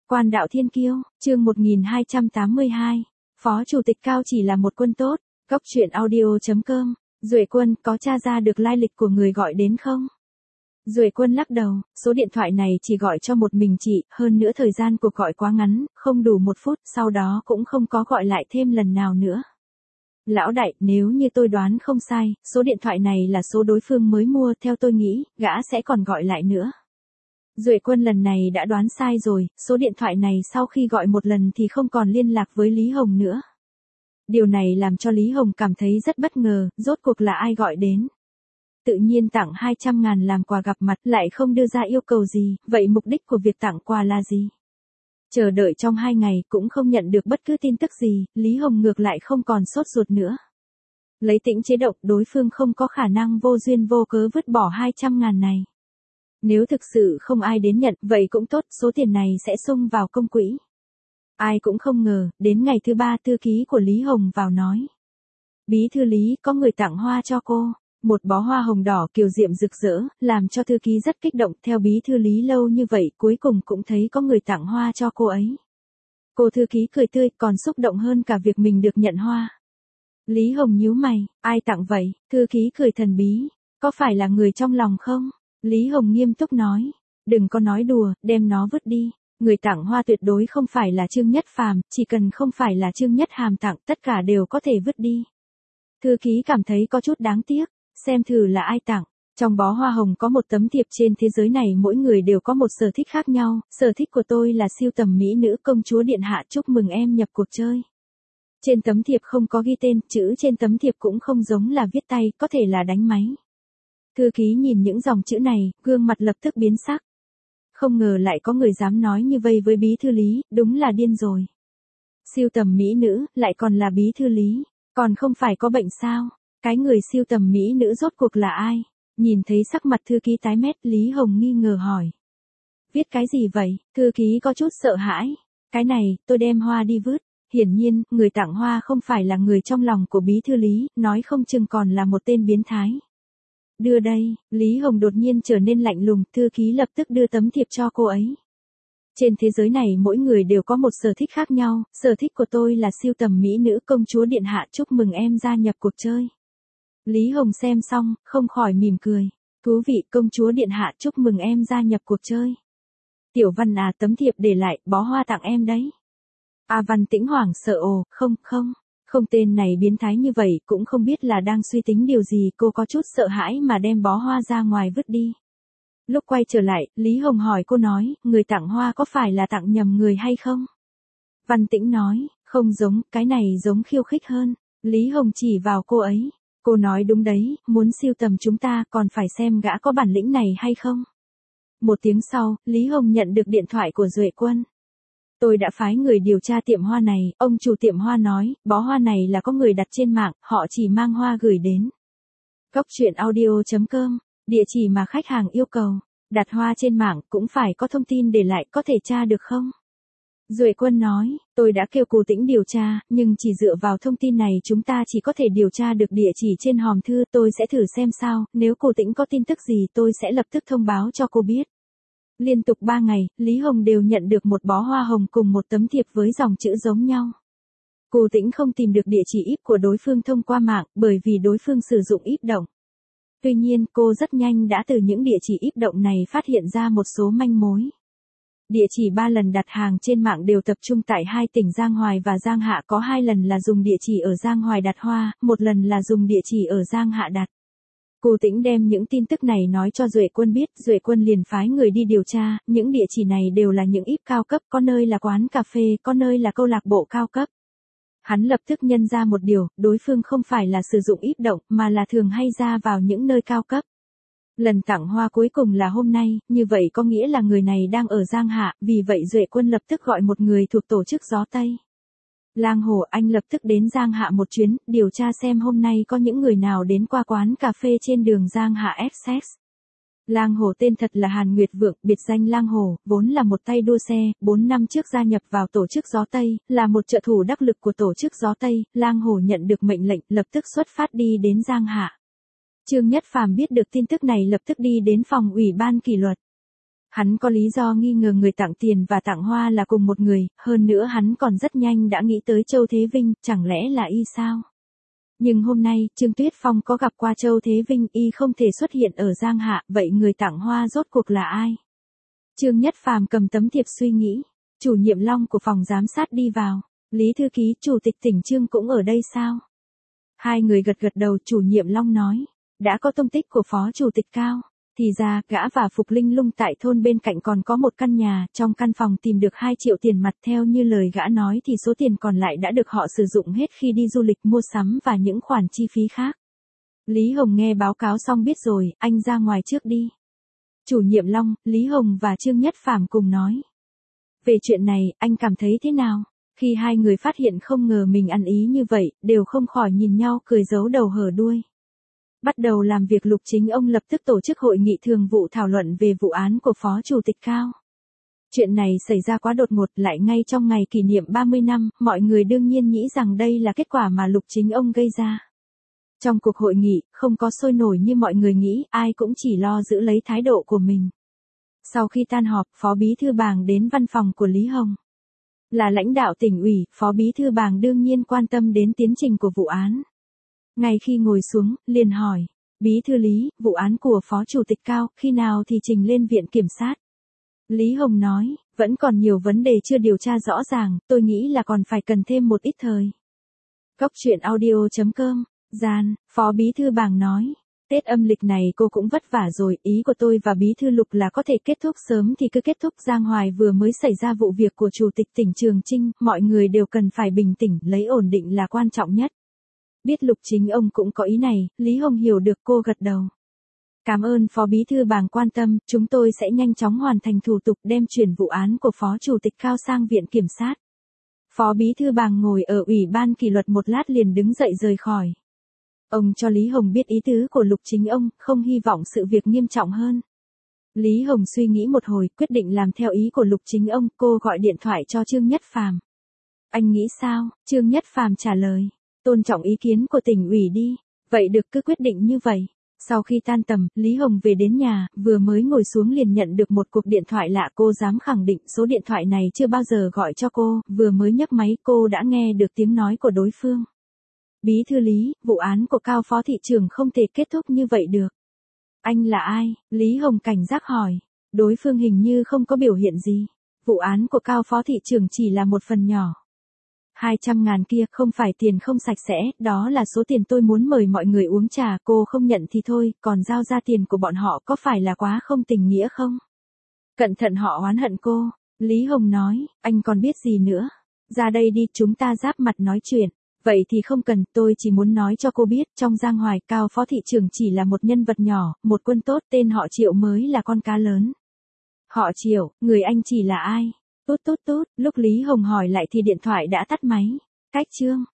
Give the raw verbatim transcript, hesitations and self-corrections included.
Quan đạo thiên kiêu, chương một nghìn hai trăm tám mươi hai. Phó Chủ tịch Cao chỉ là một quân tốt. Góc truyện audio chấm com. Duệ Quân, có tra ra được lai lịch của người gọi đến không? Duệ Quân lắc đầu, số điện thoại này chỉ gọi cho một mình chị, hơn nữa thời gian cuộc gọi quá ngắn, không đủ một phút, sau đó cũng không có gọi lại thêm lần nào nữa. Lão đại, nếu như tôi đoán không sai, số điện thoại này là số đối phương mới mua, theo tôi nghĩ, gã sẽ còn gọi lại nữa. Duệ Quân lần này đã đoán sai rồi, số điện thoại này sau khi gọi một lần thì không còn liên lạc với Lý Hồng nữa. Điều này làm cho Lý Hồng cảm thấy rất bất ngờ, rốt cuộc là ai gọi đến. Tự nhiên tặng hai trăm ngàn làm quà gặp mặt lại không đưa ra yêu cầu gì, vậy mục đích của việc tặng quà là gì? Chờ đợi trong hai ngày cũng không nhận được bất cứ tin tức gì, Lý Hồng ngược lại không còn sốt ruột nữa. Lấy tĩnh chế động, đối phương không có khả năng vô duyên vô cớ vứt bỏ hai trăm ngàn này. Nếu thực sự không ai đến nhận, vậy cũng tốt, số tiền này sẽ sung vào công quỹ. Ai cũng không ngờ, đến ngày thứ ba thư ký của Lý Hồng vào nói. Bí thư Lý, có người tặng hoa cho cô. Một bó hoa hồng đỏ kiều diệm rực rỡ, làm cho thư ký rất kích động, theo bí thư Lý lâu như vậy, cuối cùng cũng thấy có người tặng hoa cho cô ấy. Cô thư ký cười tươi, còn xúc động hơn cả việc mình được nhận hoa. Lý Hồng nhíu mày, ai tặng vậy? Thư ký cười thần bí, có phải là người trong lòng không? Lý Hồng nghiêm túc nói, đừng có nói đùa, đem nó vứt đi. Người tặng hoa tuyệt đối không phải là Trương Nhất Phàm, chỉ cần không phải là Trương Nhất Hàm tặng, tất cả đều có thể vứt đi. Thư ký cảm thấy có chút đáng tiếc, xem thử là ai tặng. Trong bó hoa hồng có một tấm thiệp, trên thế giới này mỗi người đều có một sở thích khác nhau, sở thích của tôi là sưu tầm mỹ nữ công chúa điện hạ, chúc mừng em nhập cuộc chơi. Trên tấm thiệp không có ghi tên, chữ trên tấm thiệp cũng không giống là viết tay, có thể là đánh máy. Thư ký nhìn những dòng chữ này, gương mặt lập tức biến sắc. Không ngờ lại có người dám nói như vậy với bí thư Lý, đúng là điên rồi. Sưu tầm mỹ nữ, lại còn là bí thư Lý, còn không phải có bệnh sao? Cái người sưu tầm mỹ nữ rốt cuộc là ai? Nhìn thấy sắc mặt thư ký tái mét, Lý Hồng nghi ngờ hỏi. Viết cái gì vậy? Thư ký có chút sợ hãi. Cái này, tôi đem hoa đi vứt. Hiển nhiên, người tặng hoa không phải là người trong lòng của bí thư Lý, nói không chừng còn là một tên biến thái. Đưa đây, Lý Hồng đột nhiên trở nên lạnh lùng, thư ký lập tức đưa tấm thiệp cho cô ấy. Trên thế giới này mỗi người đều có một sở thích khác nhau, sở thích của tôi là sưu tầm mỹ nữ công chúa điện hạ, chúc mừng em gia nhập cuộc chơi. Lý Hồng xem xong, không khỏi mỉm cười. Thú vị, công chúa điện hạ, chúc mừng em gia nhập cuộc chơi. Tiểu Văn à, tấm thiệp để lại, bó hoa tặng em đấy. A Văn Tĩnh hoảng sợ ồ, không, không, không, tên này biến thái như vậy, cũng không biết là đang suy tính điều gì, cô có chút sợ hãi mà đem bó hoa ra ngoài vứt đi. Lúc quay trở lại, Lý Hồng hỏi cô nói, người tặng hoa có phải là tặng nhầm người hay không? Văn Tĩnh nói, không giống, cái này giống khiêu khích hơn. Lý Hồng chỉ vào cô ấy. Cô nói đúng đấy, muốn sưu tầm chúng ta còn phải xem gã có bản lĩnh này hay không. Một tiếng sau, Lý Hồng nhận được điện thoại của Duệ Quân. Tôi đã phái người điều tra tiệm hoa này, ông chủ tiệm hoa nói, bó hoa này là có người đặt trên mạng, họ chỉ mang hoa gửi đến. Góc truyện audio chấm com, địa chỉ mà khách hàng yêu cầu, đặt hoa trên mạng cũng phải có thông tin để lại, có thể tra được không? Duệ Quân nói, tôi đã kêu Cù Tĩnh điều tra, nhưng chỉ dựa vào thông tin này chúng ta chỉ có thể điều tra được địa chỉ trên hòm thư, tôi sẽ thử xem sao, nếu Cù Tĩnh có tin tức gì tôi sẽ lập tức thông báo cho cô biết. Liên tục ba ngày, Lý Hồng đều nhận được một bó hoa hồng cùng một tấm thiệp với dòng chữ giống nhau. Cù Tĩnh không tìm được địa chỉ íp của đối phương thông qua mạng, bởi vì đối phương sử dụng íp động. Tuy nhiên, cô rất nhanh đã từ những địa chỉ íp động này phát hiện ra một số manh mối. Địa chỉ ba lần đặt hàng trên mạng đều tập trung tại hai tỉnh Giang Hoài và Giang Hạ, có hai lần là dùng địa chỉ ở Giang Hoài đặt hoa, một lần là dùng địa chỉ ở Giang Hạ đặt. Cù Tĩnh đem những tin tức này nói cho Duệ Quân biết, Duệ Quân liền phái người đi điều tra, những địa chỉ này đều là những íp cao cấp, có nơi là quán cà phê, có nơi là câu lạc bộ cao cấp. Hắn lập tức nhân ra một điều, đối phương không phải là sử dụng íp động, mà là thường hay ra vào những nơi cao cấp. Lần tặng hoa cuối cùng là hôm nay, như vậy có nghĩa là người này đang ở Giang Hạ, vì vậy Duệ Quân lập tức gọi một người thuộc tổ chức Gió Tây. Lang Hổ, anh lập tức đến Giang Hạ một chuyến, điều tra xem hôm nay có những người nào đến qua quán cà phê trên đường Giang Hạ Essex. Lang Hổ tên thật là Hàn Nguyệt Vượng, biệt danh Lang Hổ, vốn là một tay đua xe, bốn năm trước gia nhập vào tổ chức Gió Tây, là một trợ thủ đắc lực của tổ chức Gió Tây, Lang Hổ nhận được mệnh lệnh, lập tức xuất phát đi đến Giang Hạ. Trương Nhất Phàm biết được tin tức này lập tức đi đến phòng ủy ban kỷ luật. Hắn có lý do nghi ngờ người tặng tiền và tặng hoa là cùng một người, hơn nữa hắn còn rất nhanh đã nghĩ tới Châu Thế Vinh, chẳng lẽ là y sao? Nhưng hôm nay, Trương Tuyết Phong có gặp qua Châu Thế Vinh, y không thể xuất hiện ở Giang Hạ, vậy người tặng hoa rốt cuộc là ai? Trương Nhất Phàm cầm tấm thiệp suy nghĩ, chủ nhiệm Long của phòng giám sát đi vào, Lý thư ký chủ tịch tỉnh Trương cũng ở đây sao? Hai người gật gật đầu, chủ nhiệm Long nói, đã có tung tích của phó chủ tịch Cao. Thì ra, gã và Phục Linh Lung tại thôn bên cạnh còn có một căn nhà, trong căn phòng tìm được hai triệu tiền mặt, theo như lời gã nói thì số tiền còn lại đã được họ sử dụng hết khi đi du lịch mua sắm và những khoản chi phí khác. Lý Hồng nghe báo cáo xong biết rồi, anh ra ngoài trước đi. Chủ nhiệm Long, Lý Hồng và Trương Nhất Phàm cùng nói. Về chuyện này, anh cảm thấy thế nào? Khi hai người phát hiện không ngờ mình ăn ý như vậy, đều không khỏi nhìn nhau cười giấu đầu hở đuôi. Bắt đầu làm việc, Lục Chính ông lập tức tổ chức hội nghị thường vụ thảo luận về vụ án của Phó Chủ tịch Cao. Chuyện này xảy ra quá đột ngột, lại ngay trong ngày kỷ niệm ba mươi năm, mọi người đương nhiên nghĩ rằng đây là kết quả mà Lục Chính ông gây ra. Trong cuộc hội nghị, không có sôi nổi như mọi người nghĩ, ai cũng chỉ lo giữ lấy thái độ của mình. Sau khi tan họp, Phó Bí Thư Bàng đến văn phòng của Lý Hồng. Là lãnh đạo tỉnh ủy, Phó Bí Thư Bàng đương nhiên quan tâm đến tiến trình của vụ án. Ngay khi ngồi xuống, liền hỏi, Bí thư Lý, vụ án của Phó Chủ tịch Cao, khi nào thì trình lên viện kiểm sát? Lý Hồng nói, vẫn còn nhiều vấn đề chưa điều tra rõ ràng, tôi nghĩ là còn phải cần thêm một ít thời. Góc truyện audio chấm com, gian, Phó Bí Thư Bàng nói, Tết âm lịch này cô cũng vất vả rồi, ý của tôi và Bí thư Lục là có thể kết thúc sớm thì cứ kết thúc. Giang Hoài vừa mới xảy ra vụ việc của Chủ tịch tỉnh Trường Chinh, mọi người đều cần phải bình tĩnh, lấy ổn định là quan trọng nhất. Biết Lục Chính ông cũng có ý này, Lý Hồng hiểu được, cô gật đầu. Cảm ơn Phó Bí Thư Bàng quan tâm, chúng tôi sẽ nhanh chóng hoàn thành thủ tục đem chuyển vụ án của Phó Chủ tịch Cao sang viện kiểm sát. Phó Bí Thư Bàng ngồi ở ủy ban kỷ luật một lát liền đứng dậy rời khỏi. Ông cho Lý Hồng biết ý tứ của Lục Chính ông, không hy vọng sự việc nghiêm trọng hơn. Lý Hồng suy nghĩ một hồi, quyết định làm theo ý của Lục Chính ông, cô gọi điện thoại cho Trương Nhất Phàm. Anh nghĩ sao? Trương Nhất Phàm trả lời. Tôn trọng ý kiến của tỉnh ủy đi. Vậy được, cứ quyết định như vậy. Sau khi tan tầm, Lý Hồng về đến nhà, vừa mới ngồi xuống liền nhận được một cuộc điện thoại lạ, cô dám khẳng định số điện thoại này chưa bao giờ gọi cho cô, vừa mới nhấc máy cô đã nghe được tiếng nói của đối phương. Bí thư Lý, vụ án của Cao Phó thị trưởng không thể kết thúc như vậy được. Anh là ai? Lý Hồng cảnh giác hỏi. Đối phương hình như không có biểu hiện gì. Vụ án của Cao Phó thị trưởng chỉ là một phần nhỏ. hai trăm ngàn kia không phải tiền không sạch sẽ, đó là số tiền tôi muốn mời mọi người uống trà, cô không nhận thì thôi, còn giao ra tiền của bọn họ có phải là quá không tình nghĩa không? Cẩn thận họ oán hận cô. Lý Hồng nói, anh còn biết gì nữa? Ra đây đi, chúng ta giáp mặt nói chuyện. Vậy thì không cần, tôi chỉ muốn nói cho cô biết, trong Giang Hoài, Cao Phó thị trưởng chỉ là một nhân vật nhỏ, một quân tốt, tên họ Triệu mới là con cá lớn. Họ Triệu, người anh chỉ là ai? Tốt tốt tốt, lúc Lý Hồng hỏi lại thì điện thoại đã tắt máy. Cách chương.